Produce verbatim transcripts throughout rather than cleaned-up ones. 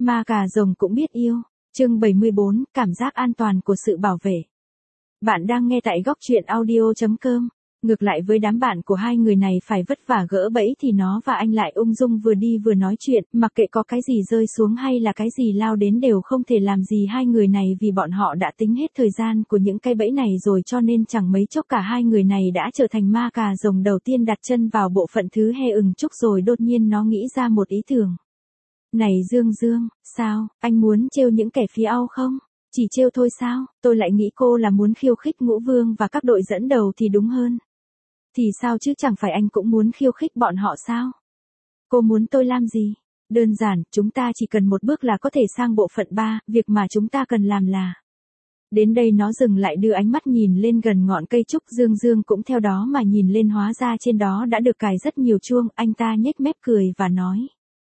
Ma cà rồng cũng biết yêu. Chương bảy mươi bốn, cảm giác an toàn của sự bảo vệ. Bạn đang nghe tại góc truyện audio chấm com. Ngược lại với đám bạn của hai người này phải vất vả gỡ bẫy thì nó và anh lại ung dung vừa đi vừa nói chuyện, mặc kệ có cái gì rơi xuống hay là cái gì lao đến đều không thể làm gì hai người này vì bọn họ đã tính hết thời gian của những cái bẫy này rồi, cho nên chẳng mấy chốc cả hai người này đã trở thành ma cà rồng đầu tiên đặt chân vào bộ phận thứ he ừng chúc. Rồi đột nhiên nó nghĩ ra một ý tưởng. Này Dương Dương, sao, anh muốn trêu những kẻ phía au không? Chỉ trêu thôi sao? Tôi lại nghĩ cô là muốn khiêu khích Ngũ Vương và các đội dẫn đầu thì đúng hơn. Thì sao chứ, chẳng phải anh cũng muốn khiêu khích bọn họ sao? Cô muốn tôi làm gì? Đơn giản, chúng ta chỉ cần một bước là có thể sang bộ phận ba, việc mà chúng ta cần làm là... Đến đây nó dừng lại đưa ánh mắt nhìn lên gần ngọn cây trúc. Dương Dương cũng theo đó mà nhìn lên, hóa ra trên đó đã được cài rất nhiều chuông. Anh ta nhếch mép cười và nói.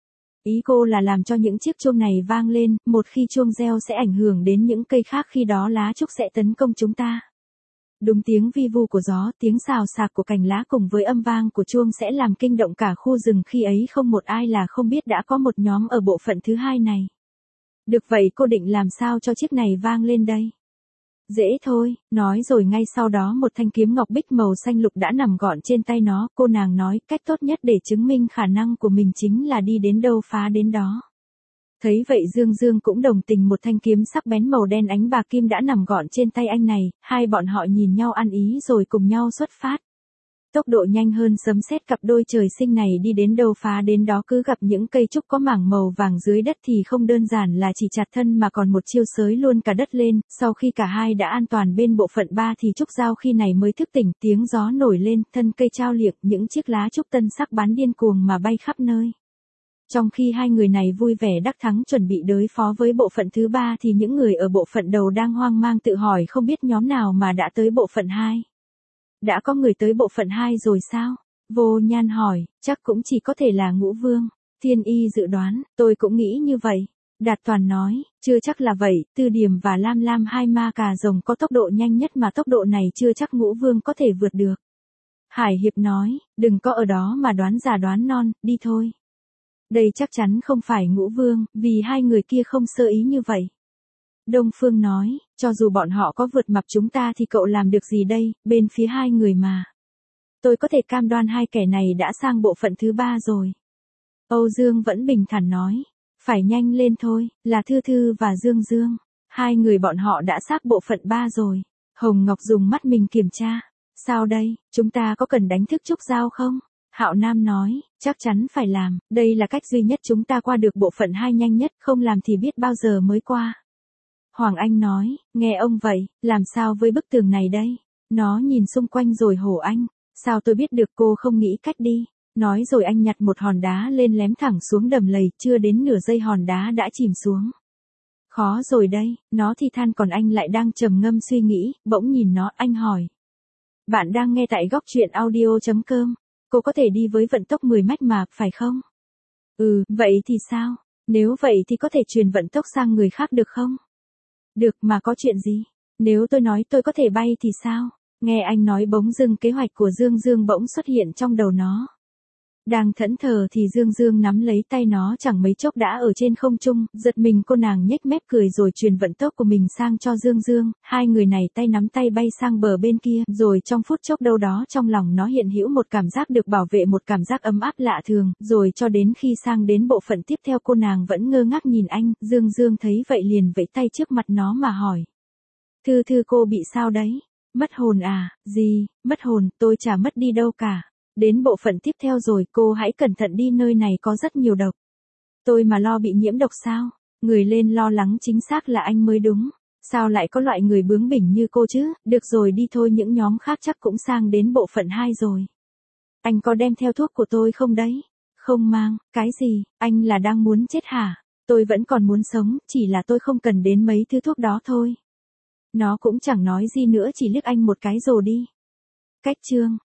Ý cô là làm cho những chiếc chuông này vang lên, một khi chuông reo sẽ ảnh hưởng đến những cây khác, khi đó lá trúc sẽ tấn công chúng ta. Đúng, tiếng vi vu của gió, tiếng xào xạc của cành lá cùng với âm vang của chuông sẽ làm kinh động cả khu rừng, khi ấy không một ai là không biết đã có một nhóm ở bộ phận thứ hai này. Được, vậy cô định làm sao cho chiếc này vang lên đây? Dễ thôi, nói rồi ngay sau đó một thanh kiếm ngọc bích màu xanh lục đã nằm gọn trên tay nó. Cô nàng nói, cách tốt nhất để chứng minh khả năng của mình chính là đi đến đâu phá đến đó. Thấy vậy Dương Dương cũng đồng tình, một thanh kiếm sắc bén màu đen ánh bạc kim đã nằm gọn trên tay anh này. Hai bọn họ nhìn nhau ăn ý rồi cùng nhau xuất phát. Tốc độ nhanh hơn sấm sét, cặp đôi trời sinh này đi đến đâu phá đến đó. Cứ gặp những cây trúc có mảng màu vàng dưới đất thì không đơn giản là chỉ chặt thân mà còn một chiêu xới luôn cả đất lên. Sau khi cả hai đã an toàn bên bộ phận ba thì trúc giao khi này mới thức tỉnh, tiếng gió nổi lên, thân cây trao liệng, những chiếc lá trúc tân sắc bắn điên cuồng mà bay khắp nơi. Trong khi hai người này vui vẻ đắc thắng chuẩn bị đối phó với bộ phận thứ ba thì những người ở bộ phận đầu đang hoang mang tự hỏi không biết nhóm nào mà đã tới bộ phận hai. Đã có người tới bộ phận hai rồi sao? Vô Nhan hỏi, chắc cũng chỉ có thể là Ngũ Vương. Thiên Y dự đoán, tôi cũng nghĩ như vậy. Đạt Toàn nói, chưa chắc là vậy, Tư Điểm và Lam Lam, hai ma cà rồng có tốc độ nhanh nhất mà tốc độ này chưa chắc Ngũ Vương có thể vượt được. Hải Hiệp nói, đừng có ở đó mà đoán già đoán non, đi thôi. Đây chắc chắn không phải Ngũ Vương, vì hai người kia không sơ ý như vậy. Đông Phương nói, cho dù bọn họ có vượt mặt chúng ta thì cậu làm được gì đây, bên phía hai người mà. Tôi có thể cam đoan hai kẻ này đã sang bộ phận thứ ba rồi. Âu Dương vẫn bình thản nói, phải nhanh lên thôi, là Thư Thư và Dương Dương. Hai người bọn họ đã xác bộ phận ba rồi. Hồng Ngọc dùng mắt mình kiểm tra. Sao đây, chúng ta có cần đánh thức trúc giao không? Hạo Nam nói, chắc chắn phải làm, đây là cách duy nhất chúng ta qua được bộ phận hai nhanh nhất, không làm thì biết bao giờ mới qua. Hoàng Anh nói, nghe ông vậy, làm sao với bức tường này đây? Nó nhìn xung quanh rồi hổ anh, sao tôi biết được, cô không nghĩ cách đi. Nói rồi anh nhặt một hòn đá lên lém thẳng xuống đầm lầy, chưa đến nửa giây hòn đá đã chìm xuống. Khó rồi đây, nó thì than, còn anh lại đang trầm ngâm suy nghĩ, bỗng nhìn nó, anh hỏi. Bạn đang nghe tại góc truyện audio chấm com. Cô có thể đi với vận tốc mười mét mà, phải không? Ừ, vậy thì sao? Nếu vậy thì có thể truyền vận tốc sang người khác được không? Được, mà có chuyện gì? Nếu tôi nói tôi có thể bay thì sao? Nghe anh nói bỗng dưng kế hoạch của Dương Dương bỗng xuất hiện trong đầu nó. Đang thẫn thờ thì Dương Dương nắm lấy tay nó, chẳng mấy chốc đã ở trên không trung, giật mình cô nàng nhếch mép cười rồi truyền vận tốc của mình sang cho Dương Dương. Hai người này tay nắm tay bay sang bờ bên kia, rồi trong phút chốc đâu đó trong lòng nó hiện hữu một cảm giác được bảo vệ, một cảm giác ấm áp lạ thường, rồi cho đến khi sang đến bộ phận tiếp theo cô nàng vẫn ngơ ngác nhìn anh. Dương Dương thấy vậy liền vẫy tay trước mặt nó mà hỏi. Thư Thư, cô bị sao đấy? Mất hồn à? Gì, mất hồn, tôi chả mất đi đâu cả. Đến bộ phận tiếp theo rồi, cô hãy cẩn thận đi, nơi này có rất nhiều độc. Tôi mà lo bị nhiễm độc sao? Người lên lo lắng chính xác là anh mới đúng. Sao lại có loại người bướng bỉnh như cô chứ? Được rồi, đi thôi, những nhóm khác chắc cũng sang đến bộ phận hai rồi. Anh có đem theo thuốc của tôi không đấy? Không mang, cái gì, anh là đang muốn chết hả? Tôi vẫn còn muốn sống, chỉ là tôi không cần đến mấy thứ thuốc đó thôi. Nó cũng chẳng nói gì nữa, chỉ liếc anh một cái rồi đi. Cách chương